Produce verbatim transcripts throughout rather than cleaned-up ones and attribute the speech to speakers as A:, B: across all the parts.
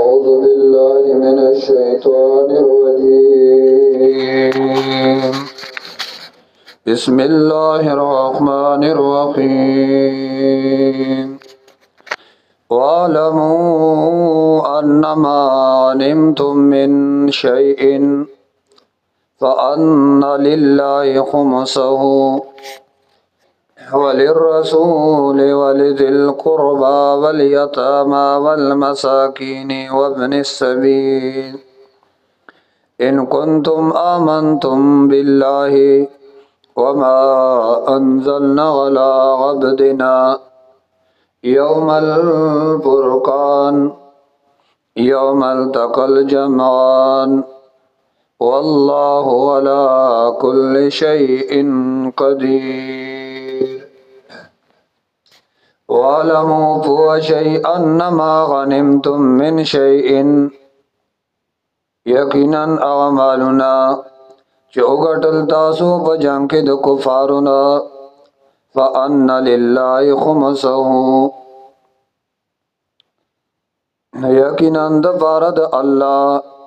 A: أعوذ بالله من الشيطان الرجيم بسم الله الرحمن الرحيم واعلموا أنما غنمتم من شيء فأن لله خمسه وللرسول ولذي القربى واليتامى والمساكين وابن السبيل إن كنتم آمنتم بالله وما أنزلنا على عبدنا يوم الفرقان يوم التقى الجمعان والله على كل شيء قدير واعلموا فو شيء أنما غنمتم من شيء یقینا اعمالنا چې وګټل تاسو په جنگ کې د کفارونو فان لله خمسه یقینا د فارد الله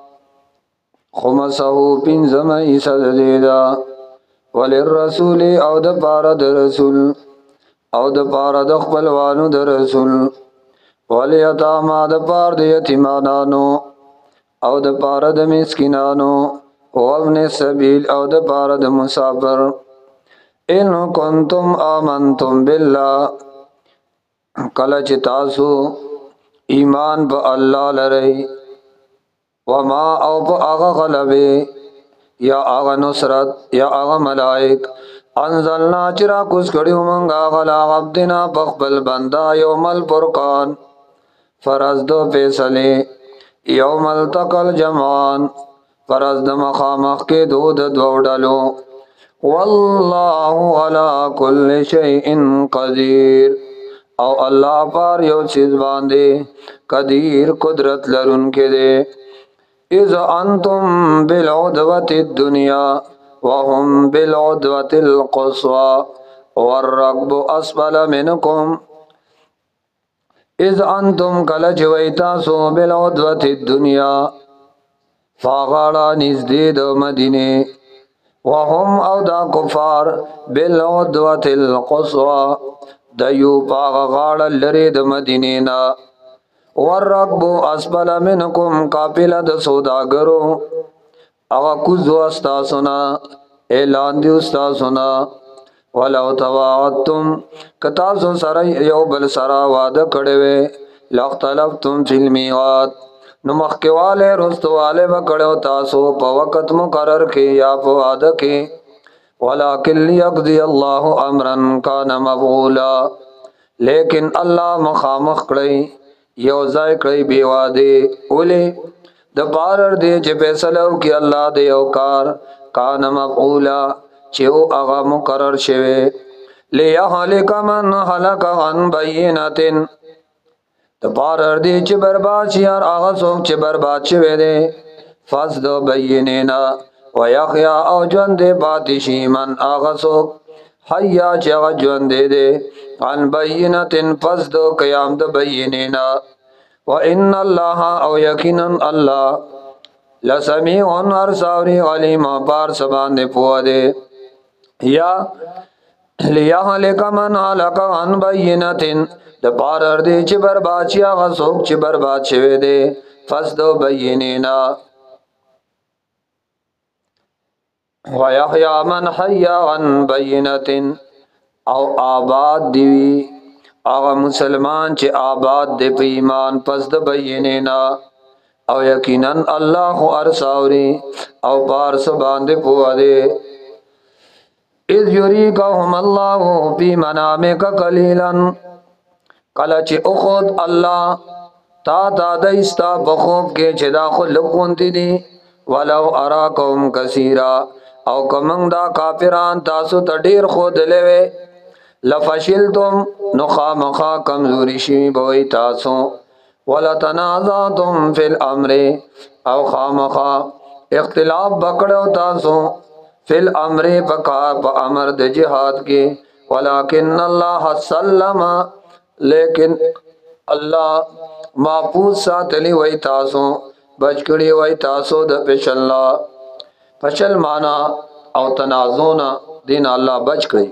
A: خمسه پنځم حصہ دیدا وللرسول او د فارد رسول او د فارد خپلوانو د رسول ولیتاما د فار د یتیمانو او د پاره د مسکینانو او ابن السبیل او د پاره د مسافر ان کنتم آمنتم بالله کله چې تاسو ایمان په الله لرئ وما او په هغه غلبه یا هغه نصرت یا هغه ملائک انزلنا چرا کوس کړیو مونږه غلا عبدنا بخبل بندا یوم الفرقان فرض دو فیصله یوم التقل جمعان فرض د مخامخ کې دود دوړلو والله على كل شيء قدير او الله پر یو چیز باندې قدیر قدرت لرونکي دي اذ انتم بالعدوه الدنيا وهم بالعدوه القصوى والركب اسفل منكم اذ انتم کل جویتا سو بالعدوة الدنیا فاغاڑا نزدی دو مدینه وهم او دا کفار بالعدوة القصوى دیو پاغاڑا لری دو مدینینا والرقب اسفل منکم کافل د سوداگرو اغا کزو استاسونا اعلان دی استاسونا ولو تواعدتم کتاسو سره یو بل سره وعده کړی وي لاختلفتم فی المیعاد نو مخکواله رستواله وکړو تاسو په وخت مقرر کې یا په وعده کې ولکن لیقضی الله امرا کان مفعولا لیکن الله مخامخ کړی یو ځای کړی بی وعده ولې د بارر دی چې فیصله وکي الله دی او کار کان مفعولا چې او هغه مقرر شوی لیهلک من هلک عن بیناتن د بارر دی چې برباد شي هغه څوک چې برباد شوی دی فاسد بینینا ويحيى او ژوند پاتې شي من هغه څوک حیا چې هغه ژوند دی عن بیناتن فاسد قیام د بینینا وان الله او یقینا الله لسمیع ارساوری علیم بار سبان دی پوه دی یا لیهلک من هلک عن بیناتن د بارر دی چې برباد شي هغه څوک چې برباد شوی دی فسد بینینا ويحيى من حي عن بیناتن او آباد دی هغه مسلمان چې آباد دی په ایمان پس د بینینا او یقینا الله ارساوری او بار سبان دی پوه دی اذ یریکهم الله فی منامک قلیلا کله چې اخذ الله تا تا دایستا بخوب کې چې دا خلقون دي ولو اراکم کثیرا او کومنګ دا کافران تاسو ته ډیر خود لوي لفشلتم نخامخا کمزوری شي بوي تاسو ولا تنازعتم فی الامر او خامخا اختلاف بکړو تاسو فی الامر پکا په امر د جهاد کې ولکن الله سلم لیکن الله محفوظ ساتلی وای تاسو بچ کړي وای تاسو د پشل پشل معنا او تنازعنا دین الله بچ کړي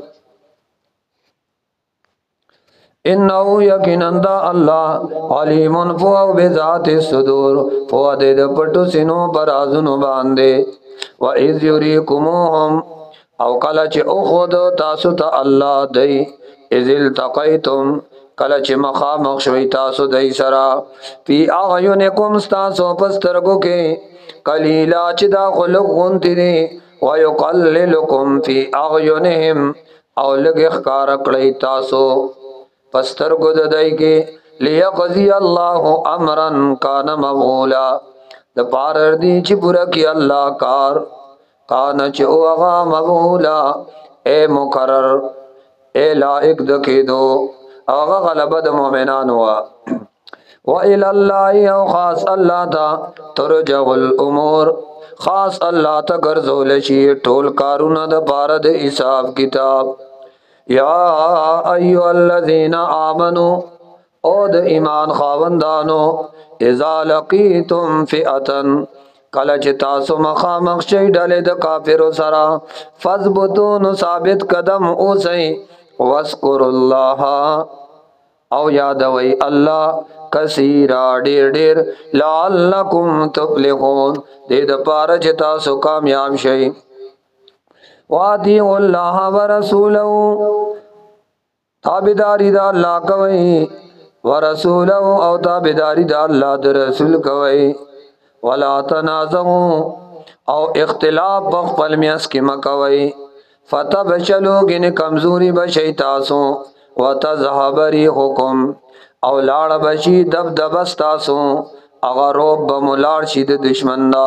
A: انه یقینا دا الله علیم فو بذات الصدور فو د پټو سينو برازونو باندې و اذ یریکمهم او کله چې او خود تاسو ته الله دی اذ التقیتم کله چې مخامخ شوي تاسو دای سره فی اعینکم تاسو پسترګو کې قلیلا چې دا خلق غونتی دي ويقللکم فی اعینهم او لګ ښکار کړی تاسو پسترګو د دای کې لیقضی الله امرا کان مغولا د پار دی چې پورا کی الله کار کان چې اوغا مغولا اے مقرر اے لائق د کېدو هغه غلبه د مؤمنانو وا و الى الله او خاص الله تا ترجع الامور خاص الله ته ګرځول شي ټول کارونه د بار د حساب کتاب یا ایو الذین آمنو او د ایمان خاوندانو اذا لقیتم فئتن کله چې تاسو مخامخ شئ ډلې د کافرو سره فثبتوا نو ثابت قدم اوسئ واذکروا الله او یادوي الله کثیرا ډیر ډیر لعلکم تفلحون دې د پاره چې تاسو کامیاب شئ وادیو الله ورسوله تابعداري دا الله کوي ورسوله او تابعداري دا الله د رسول کوي ولا تنازعوا او اختلاف بخپل میاس کې مکوي فتبشلوا گن کمزوري بشي تاسو وتذهب ريحكم او لاړ بشي دب دبس تاسو اگر روب بمولار شي د دشمن دا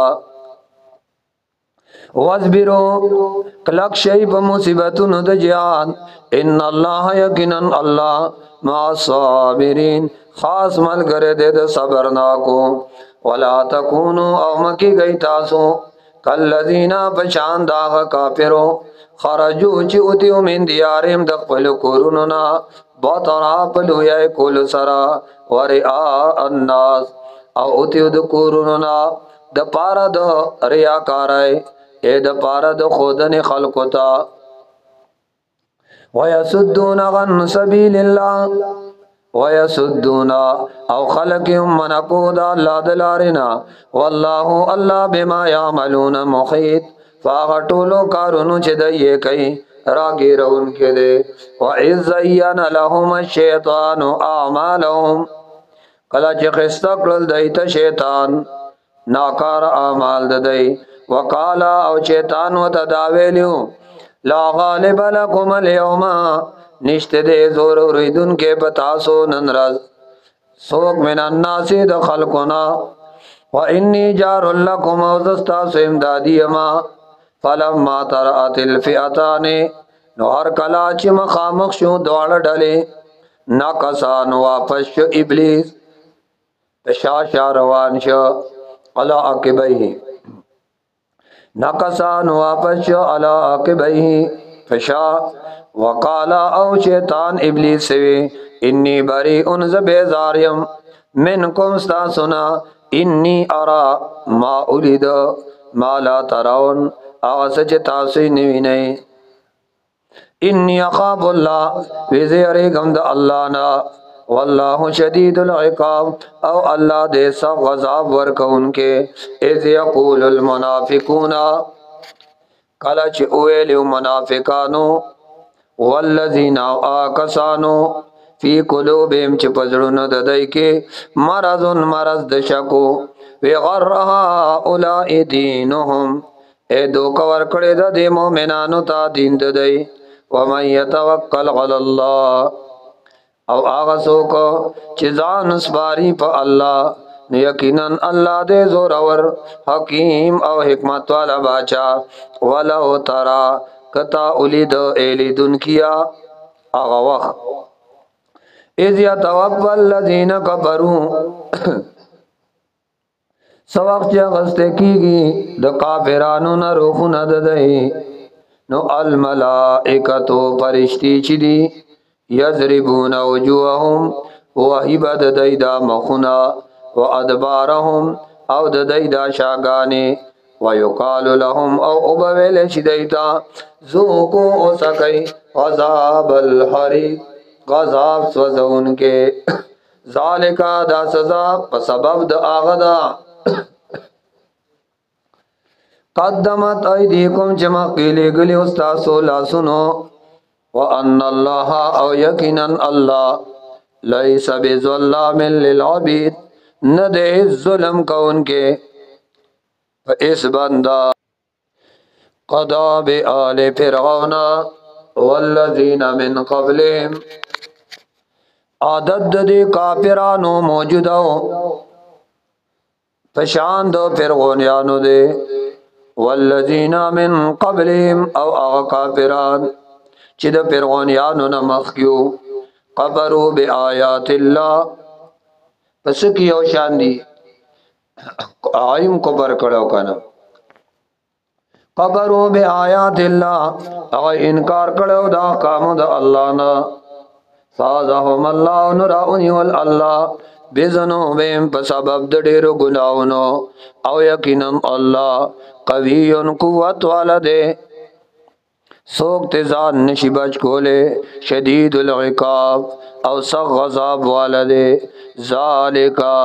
A: واصبروا کلک شی په مصیبتونو د جهاد ان الله یقینا الله مع الصابرین خاص ملګری د صبر ناکو ولا تکونوا او مکی گئی تاسو کلذین بشان دا کافرو خرجو چې اوتیو من دیارهم د خپل کورونو نا بطرا پلویا کول سرا ورئا الناس او اوتیو د کورونو نا د پارا د ریاکارای اے د پاره د خودن خلقو تا ويسدون عن سبيل الله ويسدون او خلقهم منقو دا الله دلارنا والله الله بما يعملون محيط فاغټولو کارونو چې دایې کوي راګیرون کې دي واذ زين لهم الشيطان اعمالهم کله چې خسته کړل دایته شیطان ناکار اعمال ددای وقالا او شیطان و تداویلیو لا غالب لکم اليوم نشت دے زور ریدن کے بتاسو ننرز سوک من الناسی د خلقنا و انی جار لکم اوزستاسو امدادی اما فلما ترات الفئتانی نو هر کلا چی مخامخ شو دوار ڈلی ناکسان واپس شو ابلیس پشاشا روان شو علا عقبئی نقصان واپس شو علا عقبئی فشا وقالا او شیطان ابلیس سوی انی بری انز بیزاریم منکم ستاسونا انی ارا ما اولید ما لا تراؤن آغاز چتاسوی نوینئی انی اخاب اللہ ویزی اریگم دا اللہ نا واللہ شدید العقاب او اللہ دے سب غضاب ورکون کے اذ یقول المنافقون کلچ اویلیو منافقانو والذین آکسانو فی قلوبهم چی پزرون ددائی کے مرضن مرض دشکو وغرها اولائی دینهم اے دو کور کڑی دا دی مومنانو تا دین ددائی ومن یتوکل علی اللہ او آغا سوکو چیزان سپاری پا اللہ یقینا اللہ دے زور اور حکیم او حکمت والا باچا ولو ترا کتا اولید ایلیدن کیا آغا وقت اذ یتوفى الذین کفروا سوقت چا غستے کی گی د کافرانو نا روخو نددئی نو الملائکتو پرشتی چی دی یضربون وجوہم وحی با د دی دا مخونا و ادبارهم او د دی دا شاگانی ویقال لهم او ابویل شدیتا ذوقو اسکی غذاب الحریق غذاب سوزون کے ذالکا دا سزا په سبب د آغدا قدمت ایدیکم چما قیلی گلی استاسو لاسونو وان الله او یقینا الله لیس بظلام للعبید ندے ظلم کون کے اس بندہ قضا بآل فرعون والذین من قبلهم عادت دی کافرانو موجودو پشان دو فرعونیانو دے والذین من قبلهم او اغا کافران چی دا فرعونیانو نمخیو قبرو بی آیات اللہ پس کیو شان دی آئیم کبر کڑو کنا قبرو بی آیات اللہ اغا انکار کڑو دا کامو دا اللہ نا سازهم اللہ نراؤنی والاللہ بزنوبیم پسبب دا دیرو گناونو او یقینم اللہ قویون قوت والا دے سوک تزان نشی بچ کولے شدید العقاب او سخ غضاب والا دے ذالکا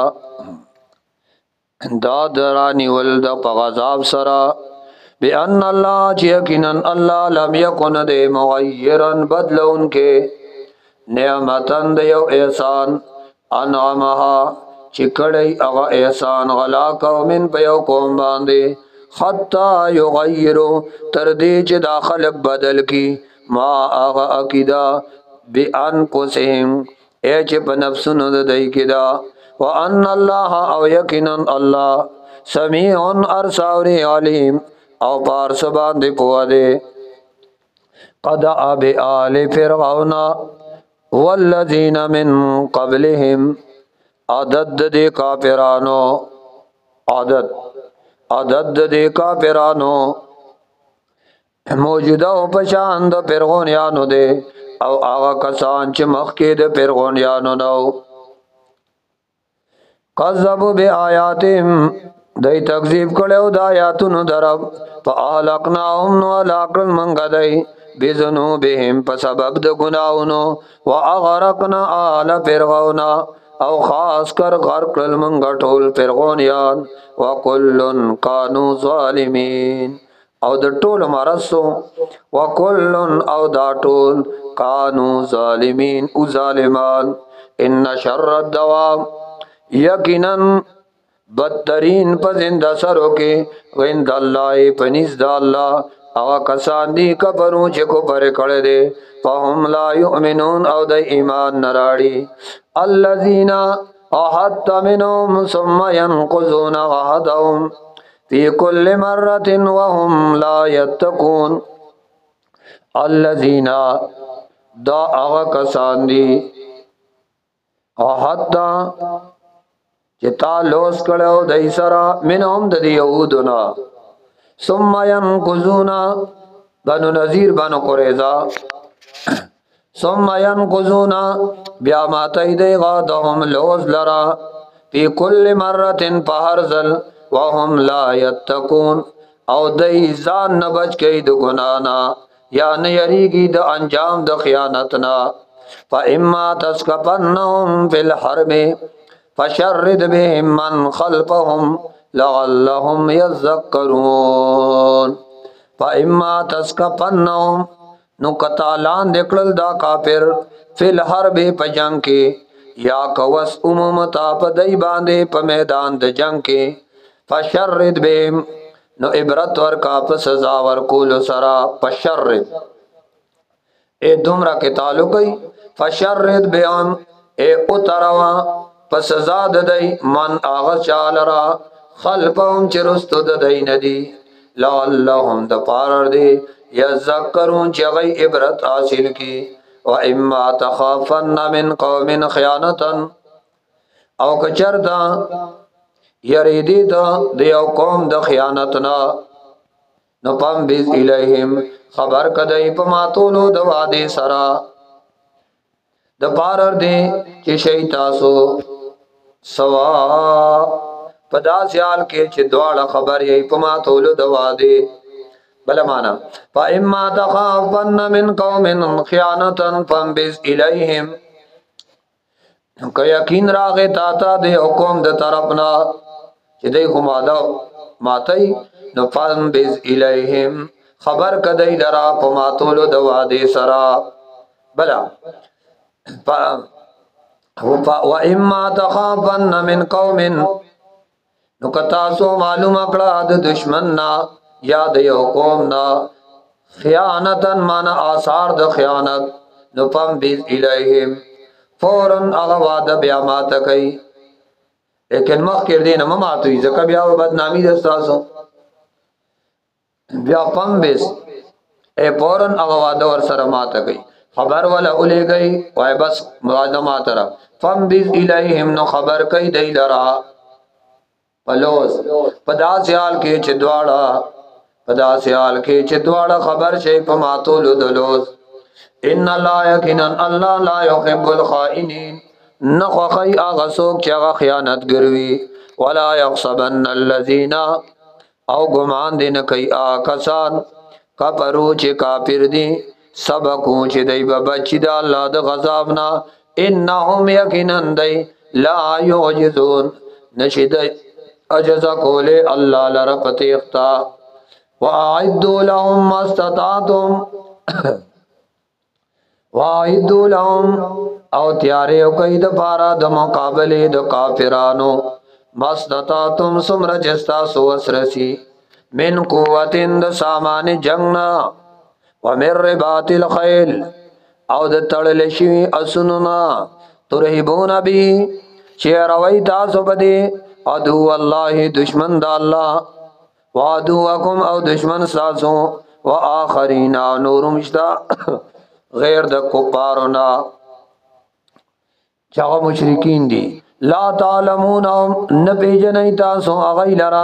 A: دادرانی ولد پا غضاب سرا بی ان اللہ چیکنن اللہ لم یکن دے مغیرن بدلون کے نعمتن دیو احسان انعامها چکڑی اغا احسان غلا قومن پیو قوم باندے حتی یغیرو تردی چی دا خلق بدل کی ما آغا اکیدا بی انفسهم اے چی پا نفسنو دا دی کدا وان اللہ او یقینن اللہ سمیعن ارساوری علیم او پارس باندے پوا دے قد آب آل فرعون والذین من قبلهم عدد دے کافرانو عدد عدد دے کافرانو موجودہ پشان دا فرعونیانو دے او آغا کسان چی مخی دا فرعونیانو نو قذبو بی آیاتیم دی تکذیب کڑیو دا آیاتونو درب فا آلقناهم نو علاقل منگا دی بزنوبهم پا سبب دا گناونو و اغرقنا آل فرعون او خاص کر غرق المنگا ٹول فرعونیان و کلن کانو ظالمین او دا ٹول مرسو و کلن او دا ٹول کانو ظالمین او ظالمان ان شر الدوام یقیناً بدترین پا زندہ سرو کے غند اللہ پنیز دا اللہ اغا کسان دی کبرو چکو پر کڑ دے فهم لا یؤمنون او دا ایمان نراڑی الذین احط منهم ثم ينقضون عهدهم فی کل مرت وهم لا یتقون الذین دا اغا کسان دی احط چتا لوس کڑو دی سرا منهم دا دی یهودنا ثم ينقضون بنو نذیر بنو قریظہ ثم ينقضون بیا ماتی دی غادهم لوز لرا فی کل مرت پہرزل وهم لا یتقون او دی زان نبچ کئی دو گنانا یا نیریگی دا انجام دا خیانتنا فا اما تسکپنهم فی الحرم فشرد بهم من خلفهم لعلهم یذکرون فا اما تسکپنهم نو کتالان دکڑل دا کافر فی الحرب پا جنگ کے یا کوس امومتا پا دی باندے پا میدان دا جنگ کے فشرد بهم نو عبرت ورکا پا سزا ورکول سرا فشرد اے دمرا کے تعلقی فشرد بهم اے اتروا پس سزا ددئی من آغا چالرا خلفهم چرستو ددئی ندی لعلهم دپارر دی یذکرون چغی عبرت حاصل کی و اما تخافن من قوم خیانتا او کچرتا یریدی تا دیو قوم د خیانتنا نپم بیز الیہم خبر کدئی پماتولو دوادی سرا د پارر دی چې شي تاسو سوا پدا سیال کې چې دواړه خبر یې په ما تولو دوا دی بل معنا فاما تخافن من قوم خيانه فانبذ اليهم که یقین راغه تا ته د حکم د طرفنا چې دای کومه دا ماتای نو فانبذ اليهم خبر کدی لرا په ماتولو د واده سرا بلا و اما تخافن من قوم نو کتا سو معلوم کړه د دشمن نا یا د یو قوم نا خیانتن معنا آثار د خیانت نو فانبذ اليهم فورن هغه واده بیا ماته کوي لیکن مخ کې دینه ما ماتوي ځکه بیا بدنامي د تاسو بیا فانبذ ای فورن هغه واده ور سره ماته کوي خبر ولا اولې گئی وای بس واده ماته را فانبذ الیهم نو خبر کوي دی لرا پلوز پدا سیال کې چې دواړه پدا سیال کې چې دواړه خبر شي په ماتولو دلوز ان الله یقینا الله لا يحب الخائنين نخخي اغه سوک چې هغه خیانت ګروي ولا يحسبن الذين او ګمان دین کوي آکسان کفرو چې کافر دي سبقو چې دای بچی د الله د غضب نه انهم یقینا دای لا يعجزون نشد اجزا کوله الله لره پتیختا واعدوا لهم ما استطعتم واعدوا لهم او تیارې او کوي د پارا د مقابله د کافرانو مستطعتم سمر جستا سوسرسی من قوتن د سامان جنگنا ومن رباط الخيل او د تړل شي اسننا ترهبون به شیروي تاسو بده ادو الله دشمن د الله وادوکم او دشمن ساسو واخرین نورم شتا غیر د کفارنا چاغه مشرکین دي لا تعلمون نبی جنای تاسو اغیلرا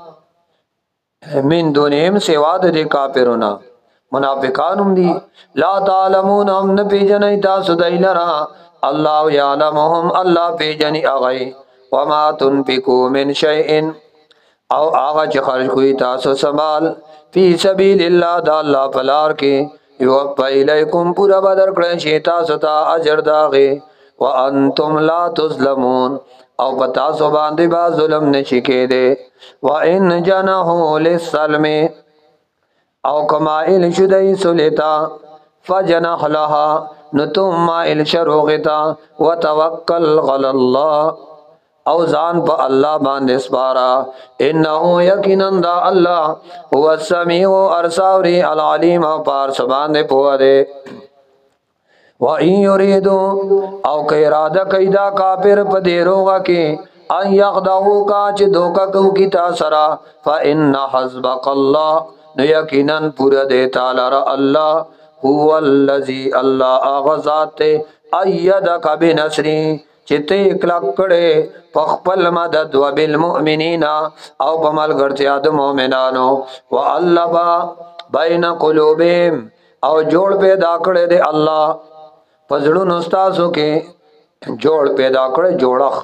A: من دونهم سوا د کافرنا منافقانم دي لا تعلمون نبی جنای تاسو دایلرا الله یعلمهم الله پیجنی اغی وما تنفقوا من شیء او هغه چې خرج کوي تاسو سمال فی سبیل الله د الله پلار کې یو پایلیکم پورا بدر کړی شي تاسو ته اجر داغه وانتم لا تظلمون او پتا سو باندې با ظلم نشی کېده وان جنحوا للسلم او کمائل شدای سلطا فجنح لها نتم مائل شروغتا وتوکل علی الله او ځان په الله باندې سپارا انه یقینا دا الله هو السمیع ارساوری العلیم پار سبحانه پوهه و ان یریدو او که اراده کیدا کافر په دې روغه کې ان یخدعو کا چې دوکا کو کی تا سرا فان حسبک الله نو یقینا پورا دې تعالی را الله هو الذی الله اغذات ایدک بنصری چته اکلا کړي پخپل مدد وبالمؤمنین او پمل ګرځیا د مؤمنانو واللبا بین قلوبهم او جوړ پیدا کړي دی الله پزړو استادو کې جوړ پیدا کړي جوړخ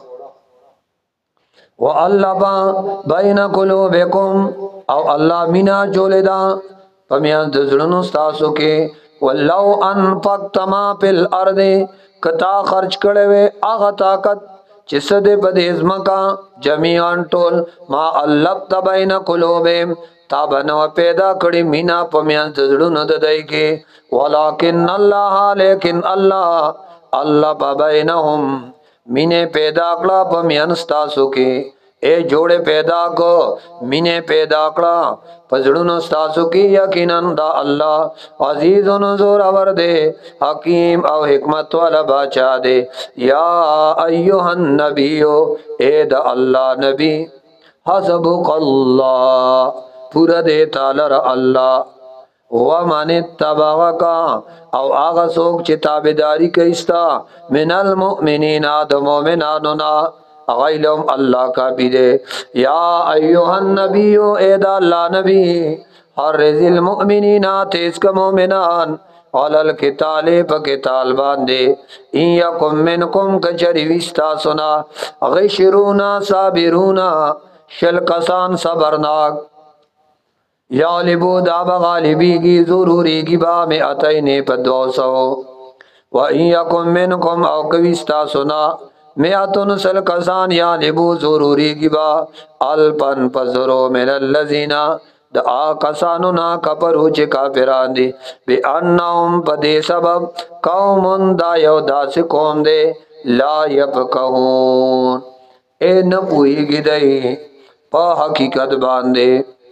A: واللبا بین قلوبکم او الله مینا جوړدا پمیان د زړونو استادو کې ولو انفقت ما فی الارض کتا خرج کړي وي هغه طاقت چې سده بده ازمکا جميعا ټول ما الفت بین قلوبهم تابنو پیدا کړي مینا پمیان زړونو د دای کې ولکن الله لیکن الله الله بینهم مینه پیدا کړه پمیان تاسو کې اے جوڑے پیدا کو مینے پیدا کړه پزړونو تاسو کې یقینا دا الله عزیز و زور اور دے حکیم او حکمت والا بادشاہ دے یا ایها النبی اے دا اللہ نبی حسبک اللہ پورا دے تعالی اللہ ومن اتبعک او هغه څوک چې تابعداري کوي ستا من المؤمنین د مؤمنانو نا غیلم اللہ کا بیدے یا ایوہ النبی اے دا اللہ نبی حرز المؤمنین تیز کا مومنان علل قتال په قتال باندې ان یکم منکم کچری وستا سنا غشرونا صابرونا شل کسان صبرناک یالبو دا بغالبی کی ضروری کی با میں اتین پدو سو و ان یکم منکم او کوستا سنا میاتن سل کسان یالبو ضروری کی با الپن پزرو من الذین دا آکسانو نا کپرو چه کافران دی بی انہم پا دے سبب قومن دا یو دا سی قوم دے لا یفقہون اے نپوئی گی دئی پا حقیقت باندے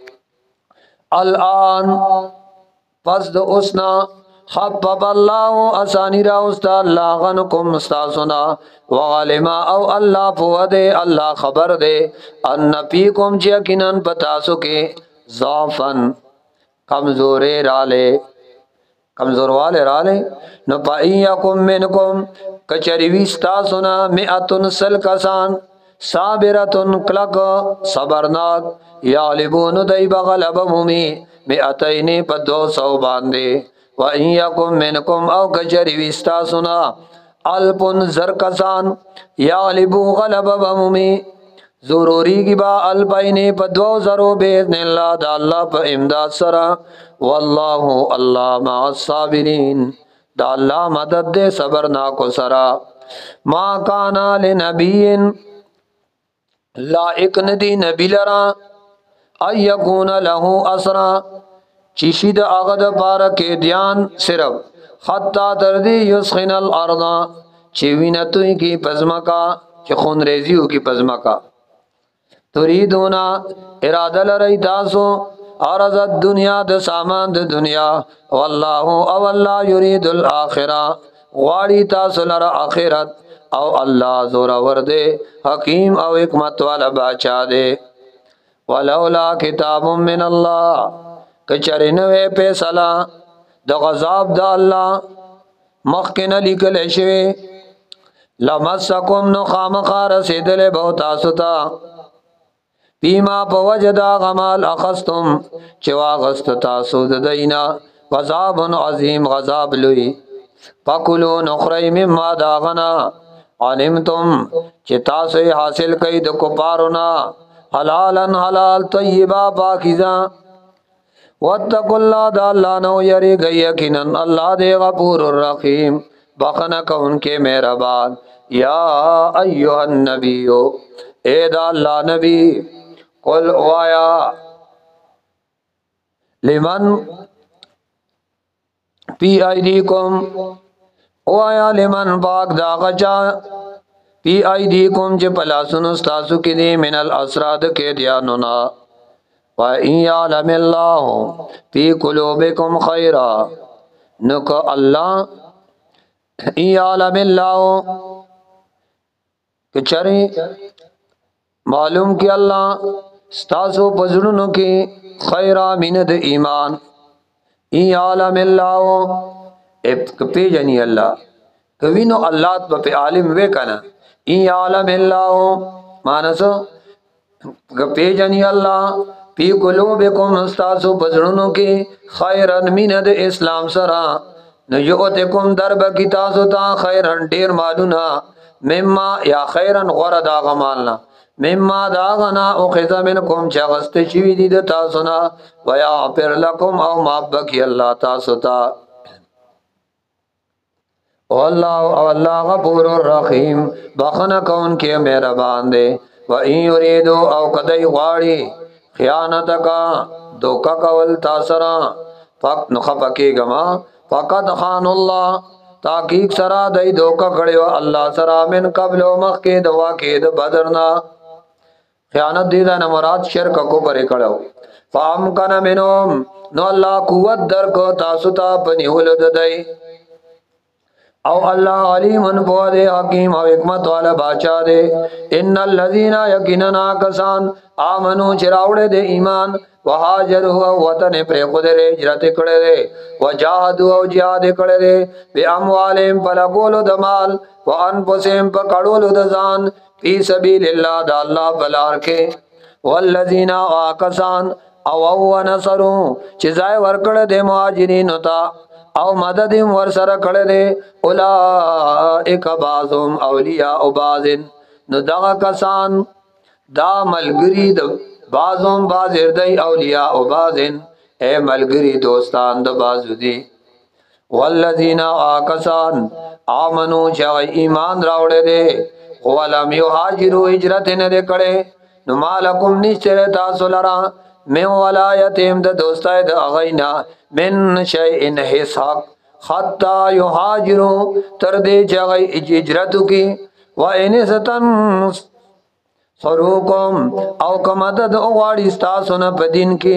A: الان پس دا اسنا حبب اللہ اسانی را استا اللہ غنکم استاسنا وغالما او اللہ پودے اللہ خبر دے ان پیکم چیکنن پتاسو کے ضعفن کمزورے رالے کمزور والے رالے نو پائیکم منکم کچریوستا سنا مئتن سل کسان صابرتن کلک صبرناک یالبون دی بغلب مومی مئتین پا دو سو باندے وائیکم منکم او کچریوستا سنا الپن زر کسان یالبو غلب مومی ضروری کی با البینی پا دو زرو بیذن اللہ دا اللہ پا امداد سرا واللہ اللہ مع الصابرین دا اللہ مدد دے صبرناکو سرا ما کانا لنبیین لائق ندی نبی لرا ایکون لہو اسرا چیشید اغد پارک دیان صرف خطا تردی یسخن الارض چیوینتوی کی پزمکا چی خون ریزیو کی پزمکا تریدونا ارادہ لرئی تاسو عرض الدنیا د سامان د دنیا واللہ او اللہ یرید الاخرہ غاڑی تاسو لر آخرت او اللہ زورا وردے حکیم او حکمت والا باچا دے ولولا کتاب من اللہ کچرنوے پیسلا د غضاب دا اللہ مخکن لکل شوی لمسکم نخام خار سیدل بہتاسو تا بیما پا وجدا غمال اخستم چوا غست تاسو دینا غضاب عظیم غضاب لوی پاکلو نخری مما داغنا علمتم چی تاسو حاصل کئی دکو پارونا حلالا حلال طیبا پاکیزا واتقوا اللہ دا اللہ نو یری گئی یقیناً اللہ دے غفور الرحیم بخنک ان کے مہربان یا ایوہ النبیو اے دا اللہ نبی قل اوایا لمن پی ایدیکم اوایا لمن باق داغچا پی ایدیکم چه پلاسن استاسو کی دی من الاسراد کے دیانونا وَإِن يَعْلَمِ اللَّهُ فِي قُلُوبِكُمْ خَيْرًا نُکا اللہ اِن يَعْلَمِ اللَّهُ کہ چرے معلوم کی اللہ ستاسو پزڑنو کی خیرہ مند ایمان ای عالم اللہ پی جنی اللہ کوینو اللہ پہ عالم وے کنا ای عالم اللہ مانسو پی جنی اللہ پی قلوبکم ستاسو پزڑنو کی خیرن مند اسلام سرا نجوتکم درب کی تاسو تا خیرن دیر مالونا مما یا خیرن غرد آغا مالنا مما داغنا اخذ منکم چغست شوی دید تاسونا ویا پر لکم او مابکی اللہ تاسوتا واللہ او اللہ غفور الرحیم بخنا کون کے میرا باندے وَإِن یریدو او قدی غاڑی خیانتکا دوکا کول تاسرا فقط نخفکی گما فقط خان اللہ تاکیق سرا دی دوکا کڑیو اللہ سرا من قبل و مخید واقید بدرنا خیانت دیدہ نمرات شرک کو پرے کڑو فامکن منوم نو اللہ قوت در کو تاستا پنی ولد دی او اللہ علیم انفو دے حکیم او حکمت والا باچا دے ان اللذین یقیننا کسان آمنو چراوڑے دے ایمان وحاجرو او وطن پر قدرے جرت کڑے دے وجاہدو او جہاد کڑے دے بے اموالیم پلگولو دمال وانفسیم پکڑولو دزان فی سبیل اللہ دا اللہ بلار کے والذین آکسان او او نصرو چیزائے ورکڑ دے مہاجرین تا او مدد ور سره کړه دې اولائک بعضهم اولیاء بعض نو دا کسان دا ملګری د بعضهم بعض دی اولیاء بعض اے ملګری دوستان د بعض دي والذین آکسان آمنو چې ایمان راوړې دي ولم یهاجروا هجرت نه کړي نو مالکم نشته تاسو لرا من ولایتهم د دوستای د اغینا من شیء حساب حتا یهاجروا تر دې چې هجرت کی و ان ستن سروکم او کمدد غواړي تاسو نه بدین کې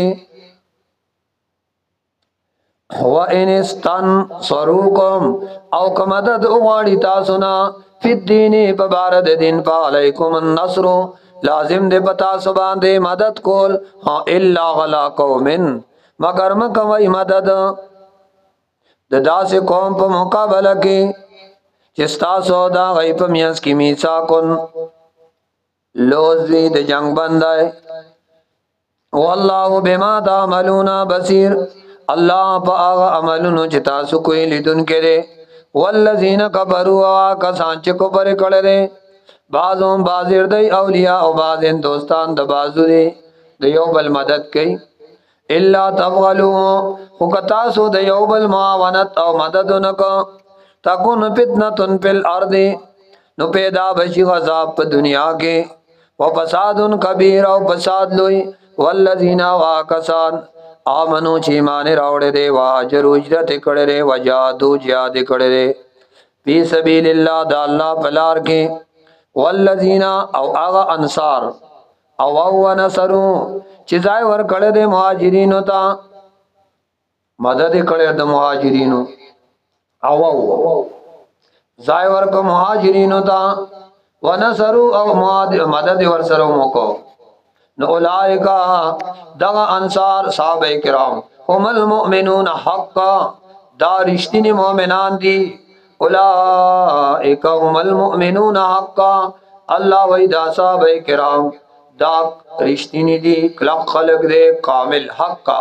A: و ان استن سروکم او کمدد غواړي تاسو نه فی الدین په بار د دین په علیکم النصر لازم دې پتا سو باندې مدد کول ها الا غلا قوم مگر مکوي مدد د داسې قوم په مقابله کې چې تاسو دا غیب میاس کې میثا کون لوزوی د جنگ بندای والله بما تعملون بصیر الله په هغه عملونو چې تاسو کوی لیدونکو دی والذین کفروا کسان چې کفر کړي بعضهم بعضیر دی اولیاء او بعضین دوستان د بعضو دی د یو بل مدد کوي الا تفعلوا خو تاسو د یو بل معاونت او مدد نکو تکون فتنه فی الارض نو پیدا بشي عذاب په دنیا کې او فساد کبیر او فساد لوی والذین واکسان آمنو چې ایمان راوړې دي واجر اجرت کړې دي وجادو جهاد کړې دي فی سبیل الله د الله بلار کې والذین او هغه انصار او او نصرو چې ځای ور کړې دي مهاجرینو ته مدد کړې د مهاجرینو او او ځای ور کو مهاجرینو ته ونصرو او مدد ور سره موکو نو اولائکا دغا انصار صحابہ کرام هم المؤمنون حقا دا رشتین مومنان دی اولائکا هم المؤمنون حقا اللہ وی دا صحابہ کرام دا رشتین دی کلق خلق دے کامل حقا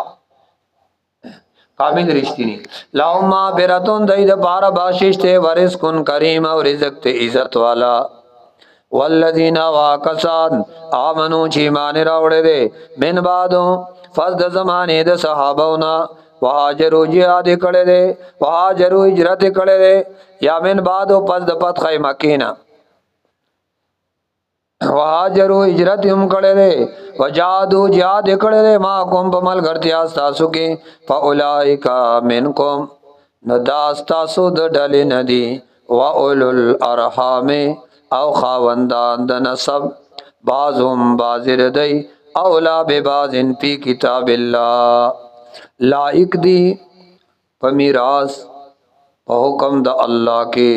A: کامل رشتینی لاؤں ما براتون دید پارا باششتے ورزقن کریم و رزق تے عزت والا والذین واکسان آمنو چې ایمان راوړې دي من بعدو فز د زمانه د صحابهونا وهاجروا جهاد کړي دي وهاجروا هجرت کړي دي یا من بعدو پس د فتح مکه وهاجروا هجرت هم کړي دي وجادو جهاد کړي دي ما کوم په مل غرتیا تاسو کې فاولائک منکم نداس تاسو د ډلې ندي واولل ارحام او خاوندان د نسب بعضهم بعضر دی اولا ببعضن فی کتاب الله لائق دی په میراث په حکم د الله کې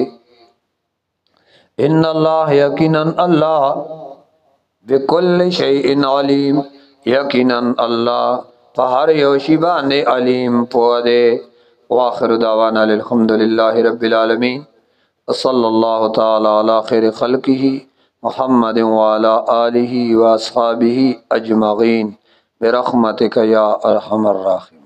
A: ان الله یقینا الله بكل شیء علیم یقینا الله په هر یو شی باندې علیم پوه دی واخر دعوانا الحمد لله رب العالمین صلی الله تعالی علی خیر خلقه محمد وعلى آله واصحابه اجمعین برحمتک یا ارحم الراحمین.